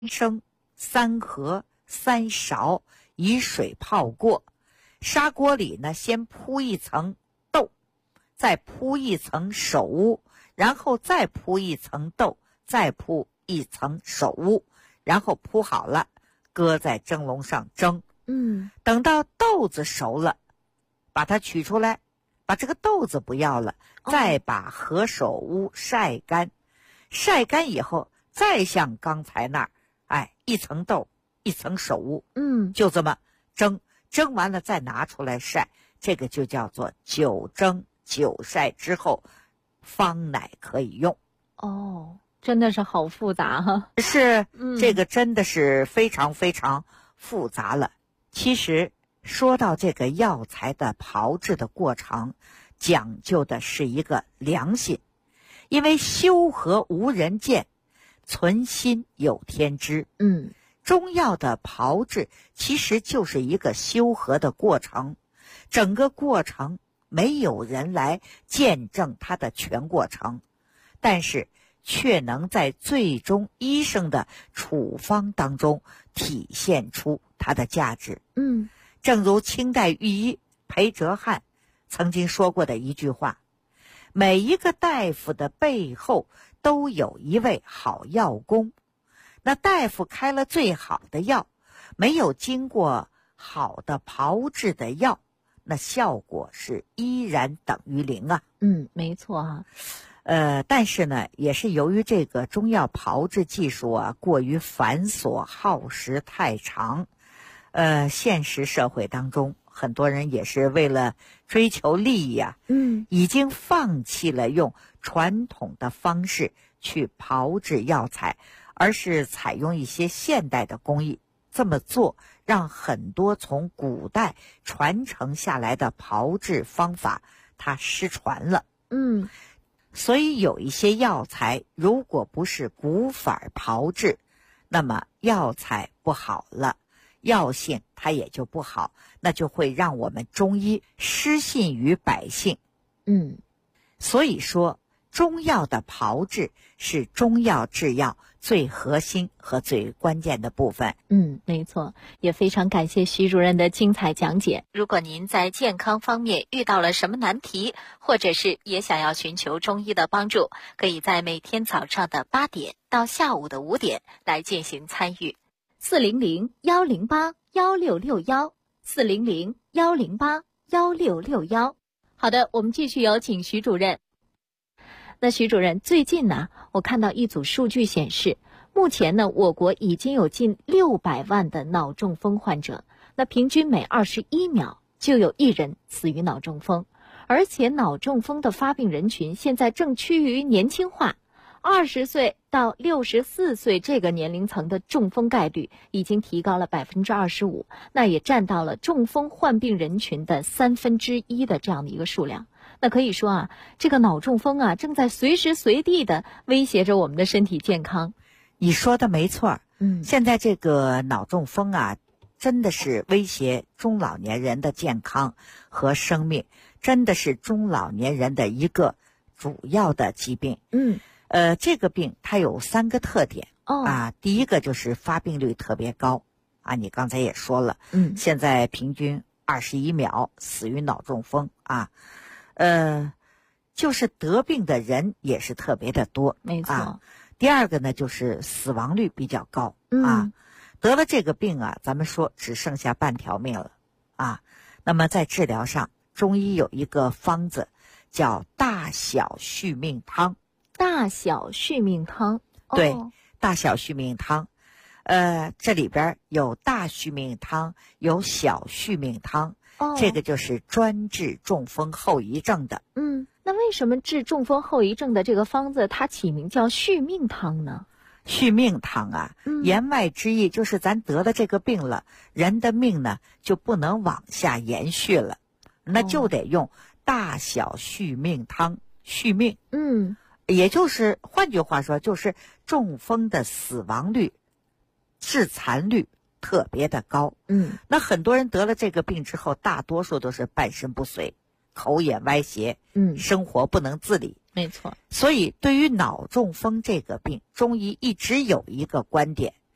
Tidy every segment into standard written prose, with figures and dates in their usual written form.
升、3合、3勺，以水泡过。砂锅里呢，先铺一层豆，再铺一层首乌，然后再铺一层豆，再铺一层首乌，然后铺好了，搁在蒸笼上蒸。等到豆子熟了，把它取出来，把这个豆子不要了，再把合首乌晒干。晒干以后，再像刚才那儿，一层豆，一层首乌，就这么蒸。蒸完了再拿出来晒，这个就叫做9蒸9晒之后，方乃可以用。 真的是好复杂哈。 是，这个真的是非常非常复杂了。其实说到这个药材的炮制的过程，讲究的是一个良心，因为修和无人见，存心有天知。中药的炮制其实就是一个修和的过程，整个过程没有人来见证它的全过程，但是却能在最终医生的处方当中体现出它的价值。正如清代御医裴哲翰曾经说过的一句话，每一个大夫的背后都有一位好药工，那大夫开了最好的药，没有经过好的炮制的药，那效果是依然等于零啊。 没错啊。 但是呢，也是由于这个中药炮制技术啊过于繁琐，耗时太长，现实社会当中，很多人也是为了追求利益啊，已经放弃了用传统的方式去炮制药材，而是采用一些现代的工艺。这么做让很多从古代传承下来的炮制方法它失传了。所以有一些药材如果不是古法炮制，那么药材不好了，药性它也就不好，那就会让我们中医失信于百姓。所以说中药的炮制是中药制药最核心和最关键的部分。 没错，也非常感谢徐主任的精彩讲解。如果您在健康方面遇到了什么难题，或者是也想要寻求中医的帮助，可以在每天早上的8点到下午的5点来进行参与。400-108-1661，400-108-1661。好的，我们继续有请徐主任。那徐主任，最近呢，我看到一组数据显示，目前呢，我国已经有近600万的脑中风患者，那平均每21秒就有1人死于脑中风，而且脑中风的发病人群现在正趋于年轻化，20岁到64岁这个年龄层的中风概率已经提高了25%，那也占到了中风患病人群的1/3的这样的一个数量。那可以说啊，这个脑中风啊，正在随时随地的威胁着我们的身体健康。 你说的没错。现在这个脑中风啊，真的是威胁中老年人的健康和生命，真的是中老年人的一个主要的疾病。这个病它有3个特点。第一个就是发病率特别高啊，你刚才也说了，现在平均21秒死于脑中风啊。就是得病的人也是特别的多。 没错。 第二个呢，就是死亡率比较高。得了这个病啊，咱们说只剩下半条命了啊。那么在治疗上，中医有一个方子叫大小续命汤。 大小续命汤。 对，大小续命汤。这里边有大续命汤，有小续命汤。这个就是专治中风后遗症的。 那为什么治中风后遗症的这个方子它起名叫续命汤呢？ 续命汤啊，言外之意就是咱得了这个病了，人的命呢就不能往下延续了，那就得用大小续命汤续命。也就是换句话说，就是中风的死亡率、致残率特别的高。那很多人得了这个病之后，大多数都是半身不遂，口眼歪斜，生活不能自理。 没错。 所以对于脑中风这个病，中医一直有一个观点，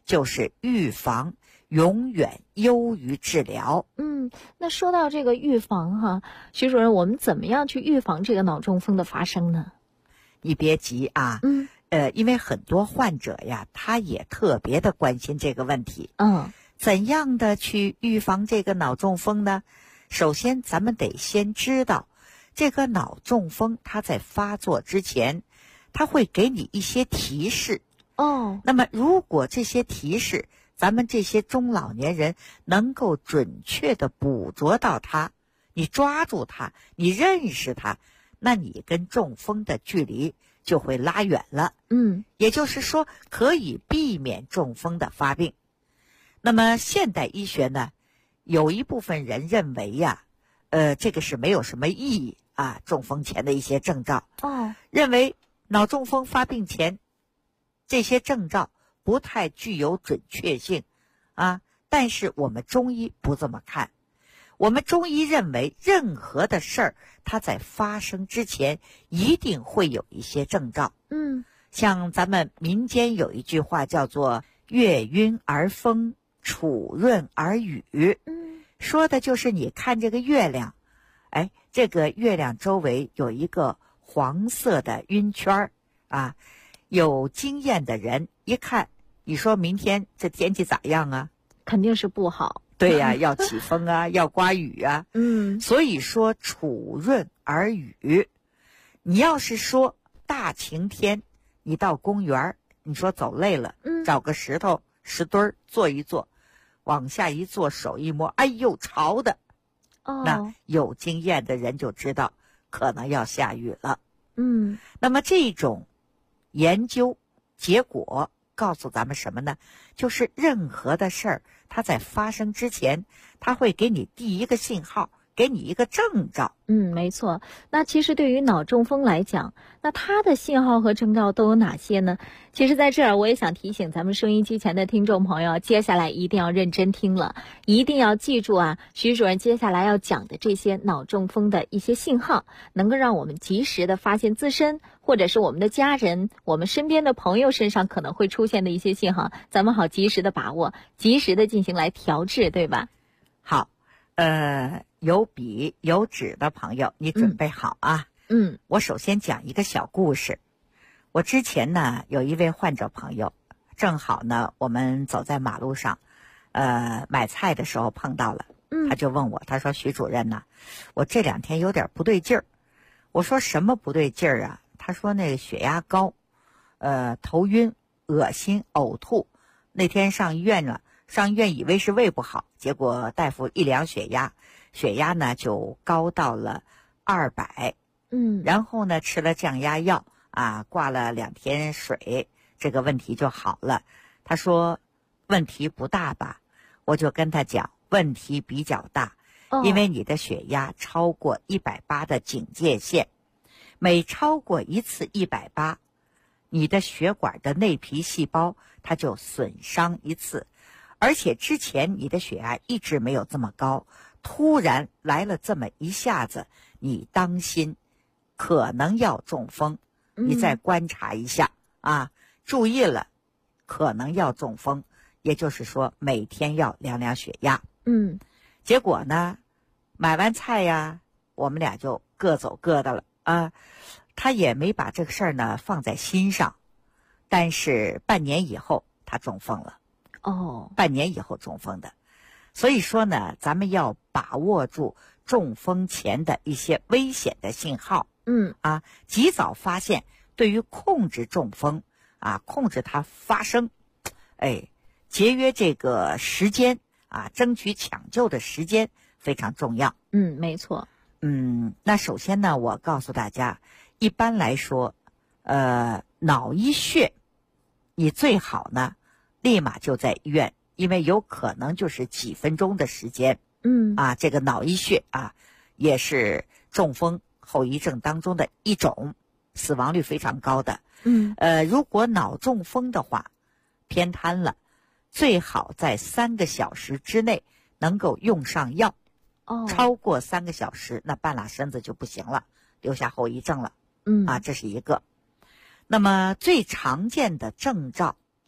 就是预防永远优于治疗。 那说到这个预防哈，徐主任，我们怎么样去预防这个脑中风的发生呢？ 你别急啊，因为很多患者呀，他也特别的关心这个问题。怎样的去预防这个脑中风呢？首先，咱们得先知道，这个脑中风它在发作之前，它会给你一些提示。那么如果这些提示，咱们这些中老年人能够准确的捕捉到它，你抓住它，你认识它，那你跟中风的距离就会拉远了。也就是说，可以避免中风的发病。那么现代医学呢，有一部分人认为呀，这个是没有什么意义啊，中风前的一些征兆。认为脑中风发病前这些征兆不太具有准确性啊，但是我们中医不这么看。我们中医认为，任何的事儿它在发生之前一定会有一些征兆。像咱们民间有一句话叫做月晕而风，楚润而雨。说的就是你看这个月亮，这个月亮周围有一个黄色的晕圈啊，有经验的人一看，你说明天这天气咋样啊？ 肯定是不好。 对呀，要起风啊，要刮雨啊。所以说楚润而雨。你要是说大晴天，你到公园，你说走累了，找个石头石墩坐一坐，往下一坐，手一摸，哎呦，潮的。那有经验的人就知道可能要下雨了。那么这种研究结果告诉咱们什么呢？就是任何的事儿，它在发生之前，它会给你第一个信号，给你一个征兆。 没错。那其实对于脑中风来讲，那它的信号和征兆都有哪些呢？其实在这儿我也想提醒咱们收音机前的听众朋友，接下来一定要认真听了，一定要记住啊，徐主任接下来要讲的这些脑中风的一些信号，能够让我们及时的发现自身或者是我们的家人、我们身边的朋友身上可能会出现的一些信号，咱们好及时的把握，及时的进行来调治，对吧？ 好，有笔有纸的朋友，你准备好啊？我首先讲一个小故事。我之前呢，有一位患者朋友，正好呢，我们走在马路上，买菜的时候碰到了，他就问我，他说：“徐主任呢，我这2天有点不对劲儿。”我说：“什么不对劲儿啊？”他说：“那个血压高，头晕、恶心、呕吐。那天上医院了。”上医院以为是胃不好，结果大夫一量血压，血压呢就高到了200。然后呢吃了降压药啊，挂了2天水，这个问题就好了。他说问题不大吧？我就跟他讲问题比较大，因为你的血压超过180的警戒线，每超过一次180，你的血管的内皮细胞它就损伤一次。而且之前你的血压一直没有这么高，突然来了这么一下子，你当心可能要中风。你再观察一下啊，注意了，可能要中风，也就是说每天要量量血压。结果呢，买完菜呀，我们俩就各走各的了啊。他也没把这个事儿呢放在心上，但是半年以后他中风了。半年以后中风的。所以说呢，咱们要把握住中风前的一些危险的信号。及早发现，对于控制中风啊，控制它发生，节约这个时间啊，争取抢救的时间非常重要。 没错。 那首先呢，我告诉大家，一般来说，脑溢血，你最好呢立马就在医院，因为有可能就是几分钟的时间。这个脑溢血啊，也是中风后遗症当中的一种，死亡率非常高的。如果脑中风的话，偏瘫了，最好在3个小时之内能够用上药。超过3个小时，那半拉身子就不行了，留下后遗症了。这是一个。那么最常见的征兆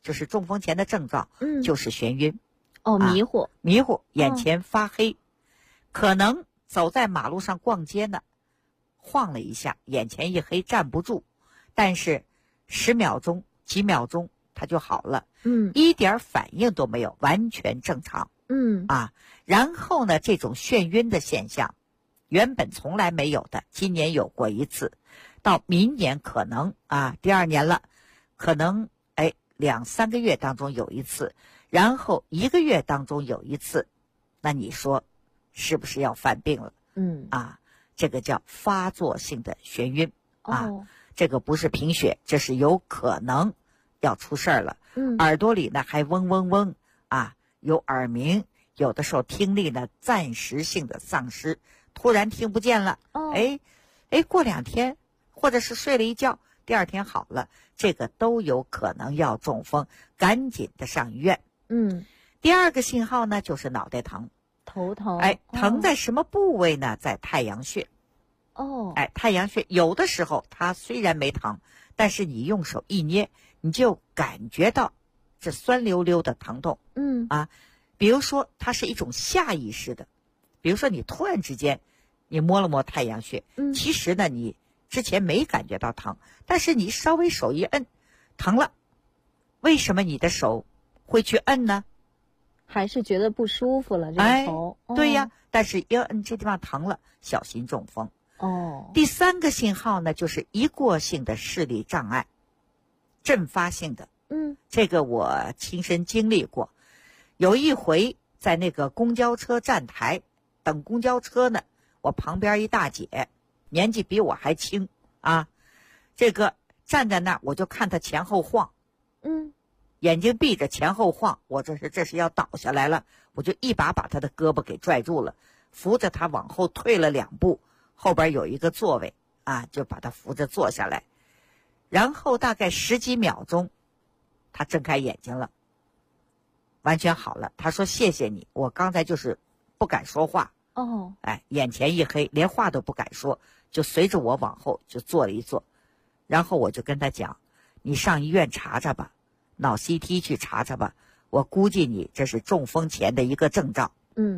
就是中风前的症状，就是眩晕。迷糊，眼前发黑，可能走在马路上逛街呢，晃了一下，眼前一黑站不住，但是10秒钟、几秒钟它就好了，一点反应都没有，完全正常。然后呢，这种眩晕的现象原本从来没有的，今年有过一次，到明年可能第2年了，可能2、3个月当中有一次，然后1个月当中有一次，那你说是不是要犯病了？这个叫发作性的眩晕这个不是贫血，这是有可能要出事儿了。耳朵里呢还嗡嗡嗡有耳鸣，有的时候听力呢暂时性的丧失，突然听不见了。过2天，或者是睡了一觉，第2天好了，这个都有可能要中风，赶紧的上医院。第2个信号呢就是脑袋疼， 头疼。 疼在什么部位呢？在太阳穴。太阳穴有的时候它虽然没疼，但是你用手一捏，你就感觉到这酸溜溜的疼痛。比如说它是一种下意识的，比如说你突然之间你摸了摸太阳穴，其实呢你之前没感觉到疼，但是你稍微手一摁，疼了。为什么你的手会去摁呢？ 还是觉得不舒服了，这个头。 对呀，但是要摁这地方疼了，小心中风。第3个信号呢，就是一过性的视力障碍，阵发性的。这个我亲身经历过。有一回在那个公交车站台等公交车呢，我旁边一大姐，年纪比我还轻这个站在那儿，我就看她前后晃，眼睛闭着前后晃，我这是要倒下来了，我就一把把她的胳膊给拽住了，扶着她往后退了2步，后边有一个座位就把她扶着坐下来，然后大概10几秒钟，她睁开眼睛了，完全好了。她说谢谢你，我刚才就是不敢说话。眼前一黑，连话都不敢说，就随着我往后就坐了一坐，然后我就跟她讲，你上医院查查吧，脑 CT 去查查吧，我估计你这是中风前的一个征兆。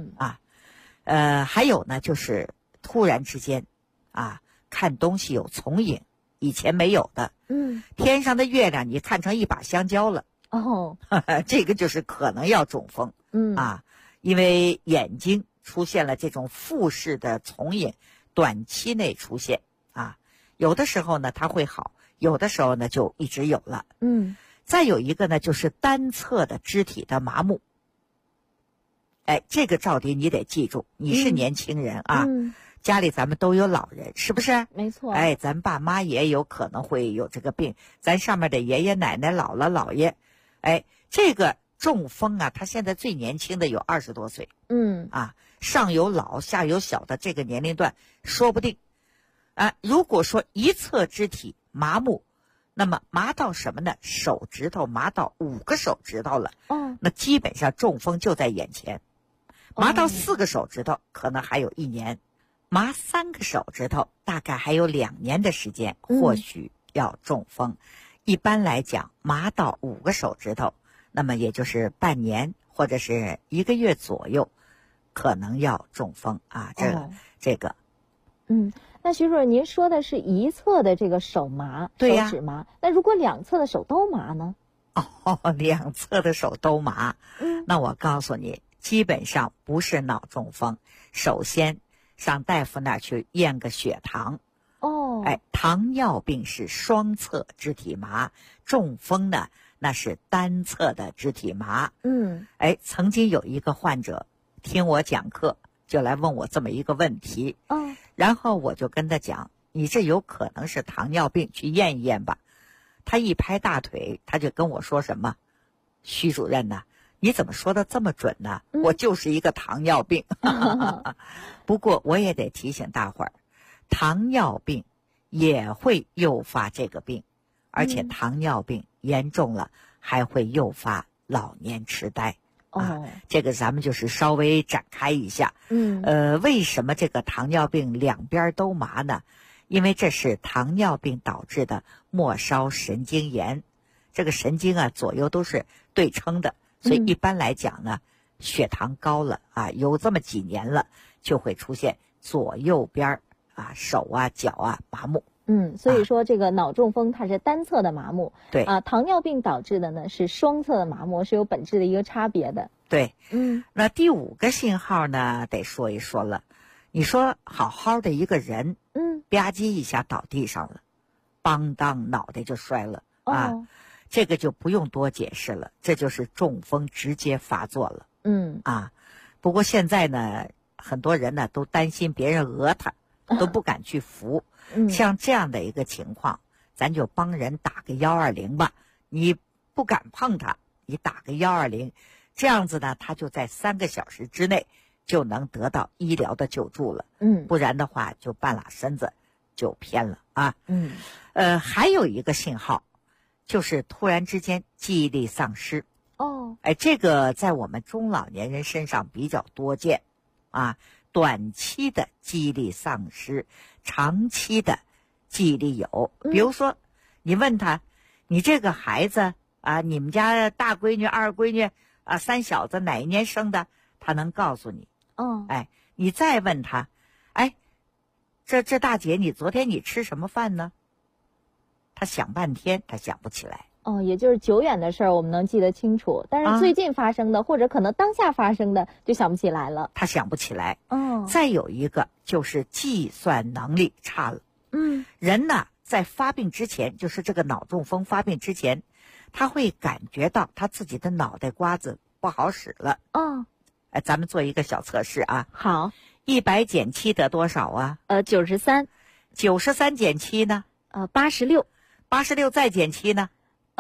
还有呢，就是突然之间看东西有重影，以前没有的。天上的月亮你看成一把香蕉了。这个就是可能要中风。因为眼睛出现了这种复视的重影，短期内出现有的时候呢它会好，有的时候呢就一直有了。再有一个呢就是单侧的肢体的麻木。这个赵迪你得记住，你是年轻人家里咱们都有老人，是不是？ 没错。 咱爸妈也有可能会有这个病，咱上面的爷爷奶奶、姥姥姥爷，这个中风他现在最年轻的有20多岁。上有老下有小的这个年龄段说不定。如果说一侧肢体麻木，那么麻到什么呢？手指头麻到5个手指头了。那基本上中风就在眼前。麻到4个手指头可能还有1年，麻3个手指头大概还有2年的时间，或许要中风。一般来讲，麻到5个手指头，那么也就是半年或者是1个月左右，可能要中风这个。 那徐主任，您说的是一侧的这个手麻， 对呀， 手指麻。那如果2侧的手都麻呢 ？2侧的手都麻。那我告诉你，基本上不是脑中风。首先上大夫那儿去验个血糖。糖尿病是双侧肢体麻，中风呢那是单侧的肢体麻。曾经有一个患者听我讲课，就来问我这么一个问题。然后我就跟他讲，你这有可能是糖尿病，去验一验吧。他一拍大腿，他就跟我说什么，徐主任呢，你怎么说的这么准呢？我就是一个糖尿病。不过我也得提醒大伙儿，糖尿病也会诱发这个病，而且糖尿病严重了还会诱发老年痴呆。这个咱们就是稍微展开一下。为什么这个糖尿病两边都麻呢？因为这是糖尿病导致的末梢神经炎， 这个神经啊左右都是对称的，所以一般来讲呢，血糖高了啊，有这么几年了，就会出现左右边啊手啊脚啊麻木。 所以说这个脑中风它是单侧的麻木， 对啊，糖尿病导致的呢是双侧的麻木，是有本质的一个差别的。 对，那第5个信号呢，得说一说了。你说好好的一个人，吧唧一下倒地上了，邦当脑袋就摔了啊，这个就不用多解释了，这就是中风直接发作了。不过现在呢，很多人呢都担心别人讹他，都不敢去扶。像这样的一个情况，咱就帮人打个120吧。你不敢碰他，你打个120，这样子呢，他就在3个小时之内就能得到医疗的救助了。不然的话，就半拉身子就偏了啊。还有一个信号，就是突然之间记忆力丧失。这个在我们中老年人身上比较多见啊。短期的记忆力丧失，长期的记忆力有。比如说，你问他，你这个孩子啊，你们家大闺女、二闺女啊，三小子哪一年生的？他能告诉你。你再问他，这大姐，你昨天你吃什么饭呢？他想半天，他想不起来。 也就是久远的事儿我们能记得清楚，但是最近发生的，或者可能当下发生的就想不起来了。 他想不起来。再有一个就是计算能力差了。人呢在发病之前，就是这个脑中风发病之前，他会感觉到他自己的脑袋瓜子不好使了。咱们做一个小测试啊。 好。 100减7得多少啊 ？93。 93减7呢 ？86。 86再减7呢？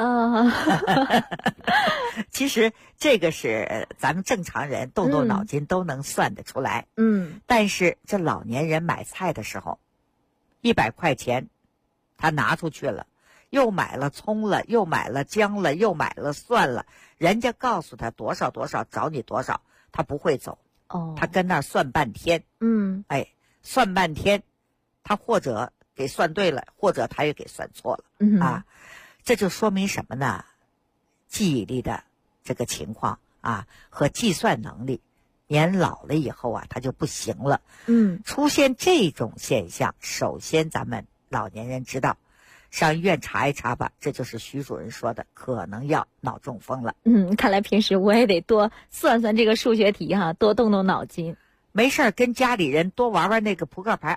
其实这个是咱们正常人动动脑筋都能算得出来。但是这老年人买菜的时候，100块钱他拿出去了，又买了葱了，又买了姜了，又买了蒜了，人家告诉他多少多少，找你多少，他不会走。他跟那儿算半天。算半天，他或者给算对了，或者他也给算错了。这就说明什么呢？记忆力的这个情况啊，和计算能力，年老了以后啊，他就不行了。出现这种现象，首先咱们老年人知道，上医院查一查吧。这就是徐主任说的，可能要脑中风了。 看来平时我也得多算算这个数学题哈，多动动脑筋。 没事跟家里人多玩玩那个扑克牌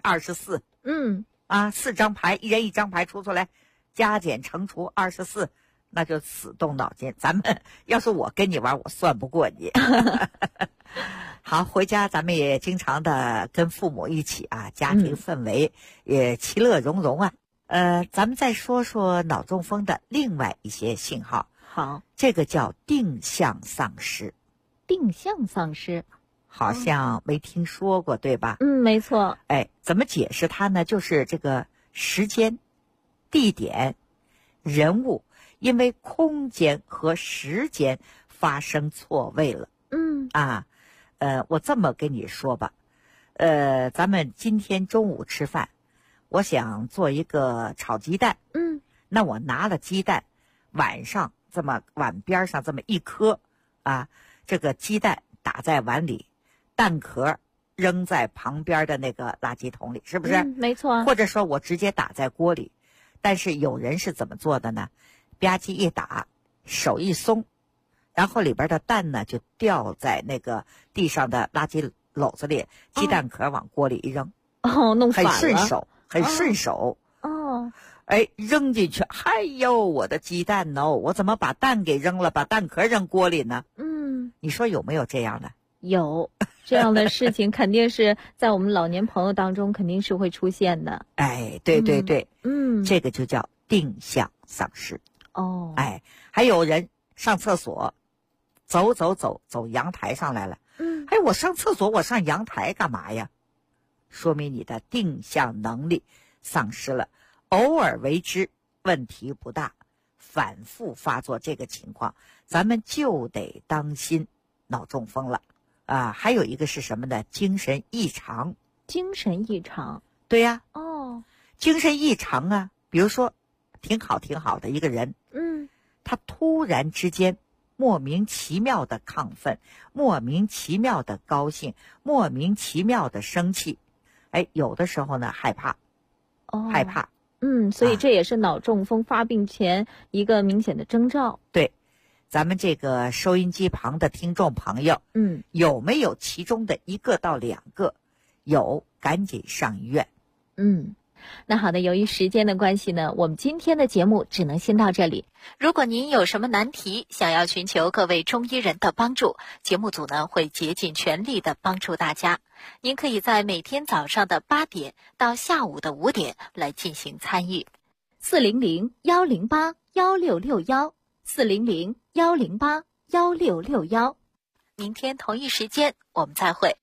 24。4张牌，一人1张牌出来。加减乘除24，那就死动脑筋。咱们要是我跟你玩，我算不过你。好，回家咱们也经常的跟父母一起啊，家庭氛围也其乐融融啊。咱们再说说脑中风的另外一些信号。 好， 这个叫定向丧失。 定向丧失， 好像没听说过，对吧？ 没错。 怎么解释它呢？就是这个时间、地点、人物，因为空间和时间发生错位了。我这么跟你说吧，咱们今天中午吃饭，我想做一个炒鸡蛋。那我拿了鸡蛋，晚上这么碗边上这么一颗啊，这个鸡蛋打在碗里，蛋壳扔在旁边的那个垃圾桶里，是不是？ 没错。 或者说我直接打在锅里。但是有人是怎么做的呢？吧唧一打，手一松，然后里边的蛋呢就掉在那个地上的垃圾篓子里，鸡蛋壳往锅里一扔。 弄反了。 很顺手。扔进去，哎呦，我的鸡蛋哦，我怎么把蛋给扔了，把蛋壳扔锅里呢？你说有没有这样的？ 有这样的事情，肯定是在我们老年朋友当中肯定是会出现的。 对，这个就叫定向丧失。还有人上厕所，走阳台上来了。我上厕所，我上阳台干嘛呀？说明你的定向能力丧失了，偶尔为之，问题不大。反复发作这个情况，咱们就得当心脑中风了。还有一个是什么呢？精神异常。 精神异常？ 对呀。精神异常啊，比如说挺好的一个人， 他突然之间莫名其妙的亢奋，莫名其妙的高兴，莫名其妙的生气，有的时候呢害怕，害怕。 所以这也是脑中风发病前一个明显的征兆。 对，咱们这个收音机旁的听众朋友，有没有其中的1个到2个？有，赶紧上医院。 那好的，由于时间的关系呢，我们今天的节目只能先到这里。如果您有什么难题，想要寻求各位中医人的帮助，节目组呢会竭尽全力的帮助大家。您可以在每天早上的8点到下午的5点来进行参与。400-108-1661，400-108-1661。明天同一时间我们再会。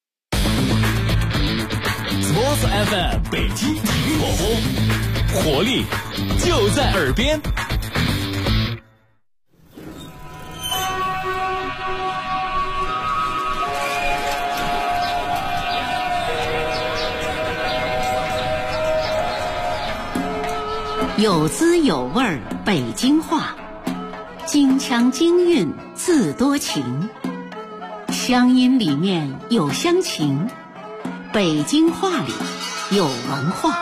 Sports FM 北京体育广播，活力就在耳边。 有滋有味儿北京话，京腔京韵自多情，乡音里面有乡情，北京话里有文化。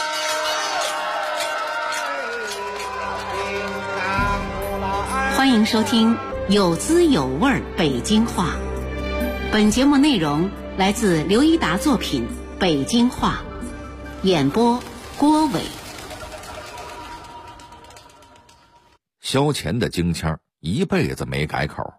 欢迎收听有滋有味儿北京话。本节目内容来自刘一达作品《北京话》，演播郭伟。 萧乾的京腔一辈子没改口。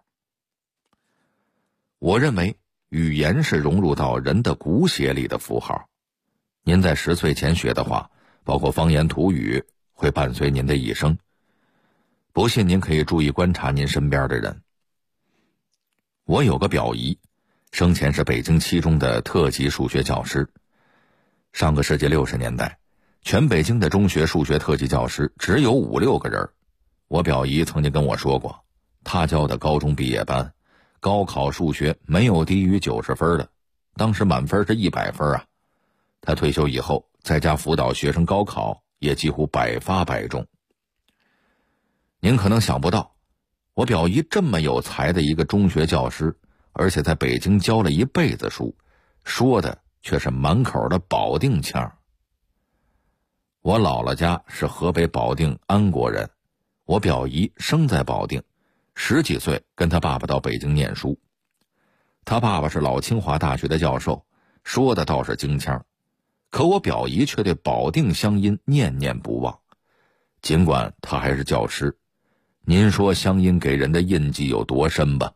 我认为语言是融入到人的骨血里的符号。您在10岁前学的话，包括方言土语，会伴随您的一生。不信您可以注意观察您身边的人。我有个表姨，生前是北京7中的特级数学教师。上个世纪60年代，全北京的中学数学特级教师只有5、6个人。我表姨曾经跟我说过，她教的高中毕业班，高考数学没有低于90分的，当时满分是100分啊。她退休以后，在家辅导学生高考，也几乎百发百中。您可能想不到，我表姨这么有才的一个中学教师，而且在北京教了一辈子书，说的却是满口的保定腔。我姥姥家是河北保定安国人，我表姨生在保定，10几岁跟他爸爸到北京念书。他爸爸是老清华大学的教授，说的倒是京腔，可我表姨却对保定乡音念念不忘。尽管他还是教师，您说乡音给人的印记有多深吧？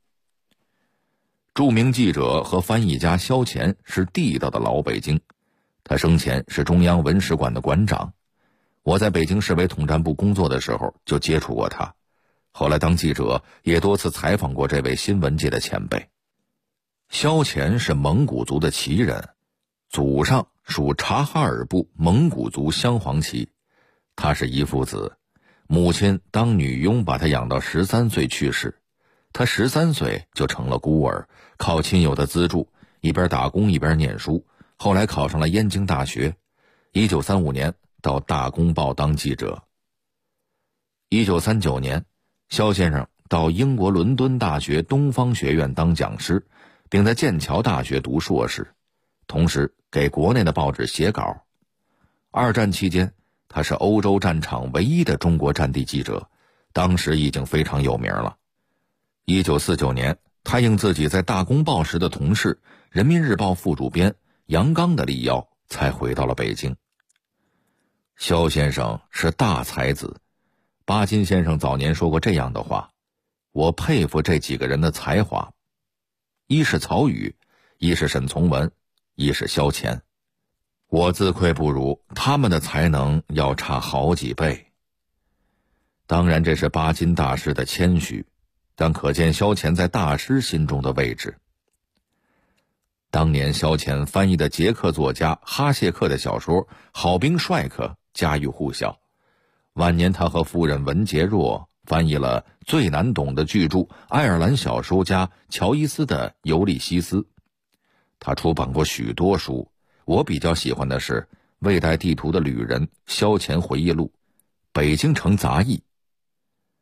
著名记者和翻译家萧乾是地道的老北京，他生前是中央文史馆的馆长。我在北京市委统战部工作的时候就接触过他，后来当记者也多次采访过这位新闻界的前辈。萧乾是蒙古族的旗人，祖上属察哈尔部蒙古族镶黄旗。他是一父子，母亲当女佣把他养到13岁去世，他13岁就成了孤儿，靠亲友的资助，一边打工一边念书，后来考上了燕京大学。1935年到大公报当记者。1939年，萧先生到英国伦敦大学东方学院当讲师，并在剑桥大学读硕士，同时给国内的报纸写稿。2战期间，他是欧洲战场唯一的中国战地记者，当时已经非常有名了。1949年，他应自己在大公报时的同事人民日报副主编杨刚的力邀，才回到了北京。萧先生是大才子，巴金先生早年说过这样的话，我佩服这几个人的才华，一是曹禺，一是沈从文，一是萧乾。我自愧不如，他们的才能要差好几倍。当然这是巴金大师的谦虚，但可见萧乾在大师心中的位置。当年萧乾翻译的捷克作家哈谢克的小说《好兵帅克》家喻户晓，晚年他和夫人文洁若翻译了最难懂的巨著爱尔兰小说家乔伊斯的《尤利西斯》。他出版过许多书，我比较喜欢的是《未带地图的旅人》萧乾回忆录、《北京城杂役》。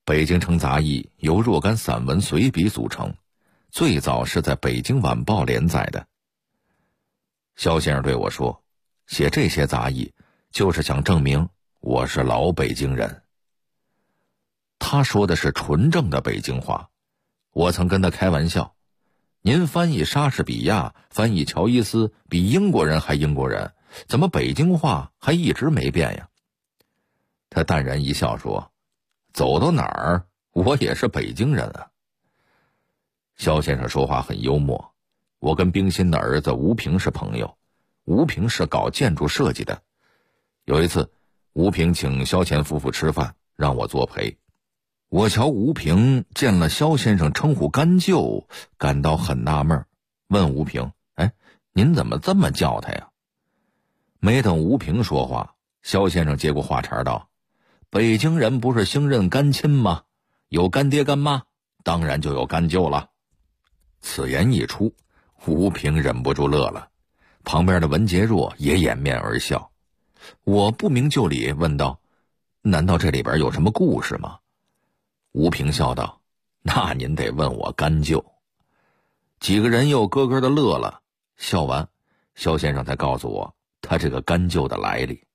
北京城杂艺由若干散文随笔组成，最早是在北京晚报连载的。肖先生对我说，写这些杂艺就是想证明我是老北京人。他说的是纯正的北京话，我曾跟他开玩笑，您翻译莎士比亚，翻译乔伊斯比英国人还英国人，怎么北京话还一直没变呀？他淡然一笑说，走到哪儿我也是北京人啊。肖先生说话很幽默，我跟冰心的儿子吴平是朋友，吴平是搞建筑设计的。有一次吴平请肖乾夫妇吃饭，让我作陪。我瞧吴平见了肖先生称呼干舅，感到很纳闷，问吴平，您怎么这么叫他呀？没等吴平说话，肖先生接过话茬道，北京人不是兴认干亲吗？有干爹干妈，当然就有干舅了。此言一出，吴平忍不住乐了，旁边的文杰若也掩面而笑。我不明就里问道，难道这里边有什么故事吗？吴平笑道，那您得问我干舅。几个人又咯咯的乐了，笑完肖先生才告诉我他这个干舅的来历。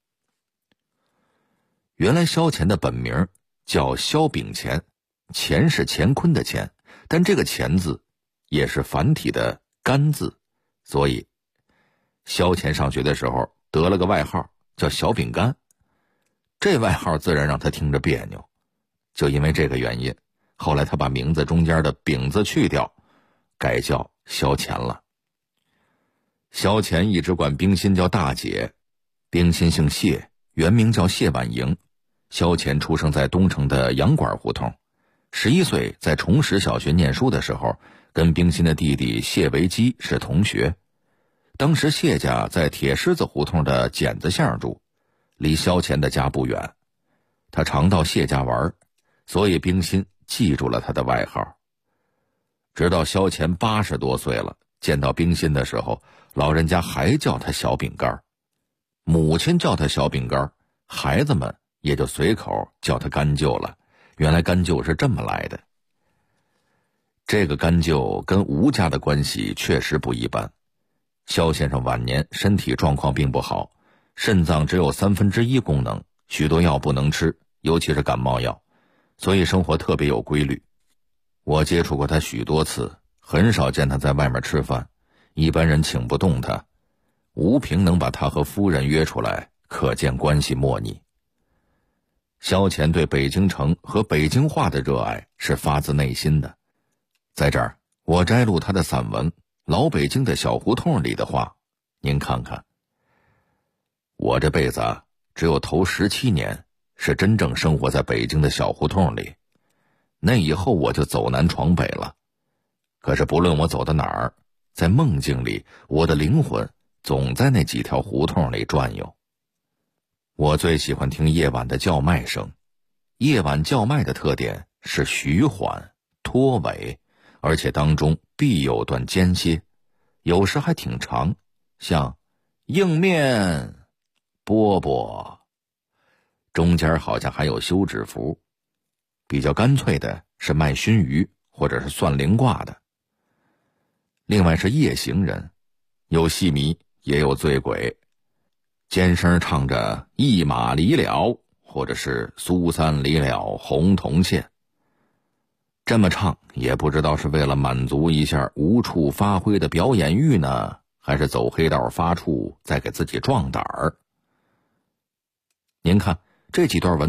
原来萧乾的本名叫萧秉乾，乾是乾坤的乾，但这个乾字也是繁体的干字，所以萧乾上学的时候得了个外号叫小饼干，这外号自然让他听着别扭。就因为这个原因，后来他把名字中间的饼字去掉，改叫萧乾了。萧乾一直管冰心叫大姐，冰心姓谢，原名叫谢婉莹。萧乾出生在东城的洋馆胡同，11岁在崇实小学念书的时候，跟冰心的弟弟谢维基是同学。当时谢家在铁狮子胡同的剪子巷住，离萧乾的家不远。他常到谢家玩，所以冰心记住了他的外号。直到萧乾80多岁了，见到冰心的时候，老人家还叫他小饼干，母亲叫他小饼干，孩子们也就随口叫他干舅了。原来干舅是这么来的。这个干舅跟吴家的关系确实不一般。萧先生晚年身体状况并不好，肾脏只有1/3功能，许多药不能吃，尤其是感冒药，所以生活特别有规律。我接触过他许多次，很少见他在外面吃饭，一般人请不动他。吴平能把他和夫人约出来，可见关系莫逆。萧乾对北京城和北京话的热爱是发自内心的。在这儿我摘录他的散文《老北京的小胡同》里的话，您看看。我这辈子只有头17年是真正生活在北京的小胡同里，那以后我就走南闯北了。可是不论我走到哪儿，在梦境里，我的灵魂总在那几条胡同里转悠。我最喜欢听夜晚的叫卖声，夜晚叫卖的特点是徐缓、拖尾，而且当中必有段间歇，有时还挺长，像硬面、饽饽，中间好像还有休止符。比较干脆的是卖熏鱼或者是算灵卦的。另外是夜行人，有戏迷也有醉鬼，尖声唱着一马离了，或者是苏三离了红铜线。这么唱也不知道是为了满足一下无处发挥的表演欲呢，还是走黑道发怵再给自己壮胆儿。您看这几段文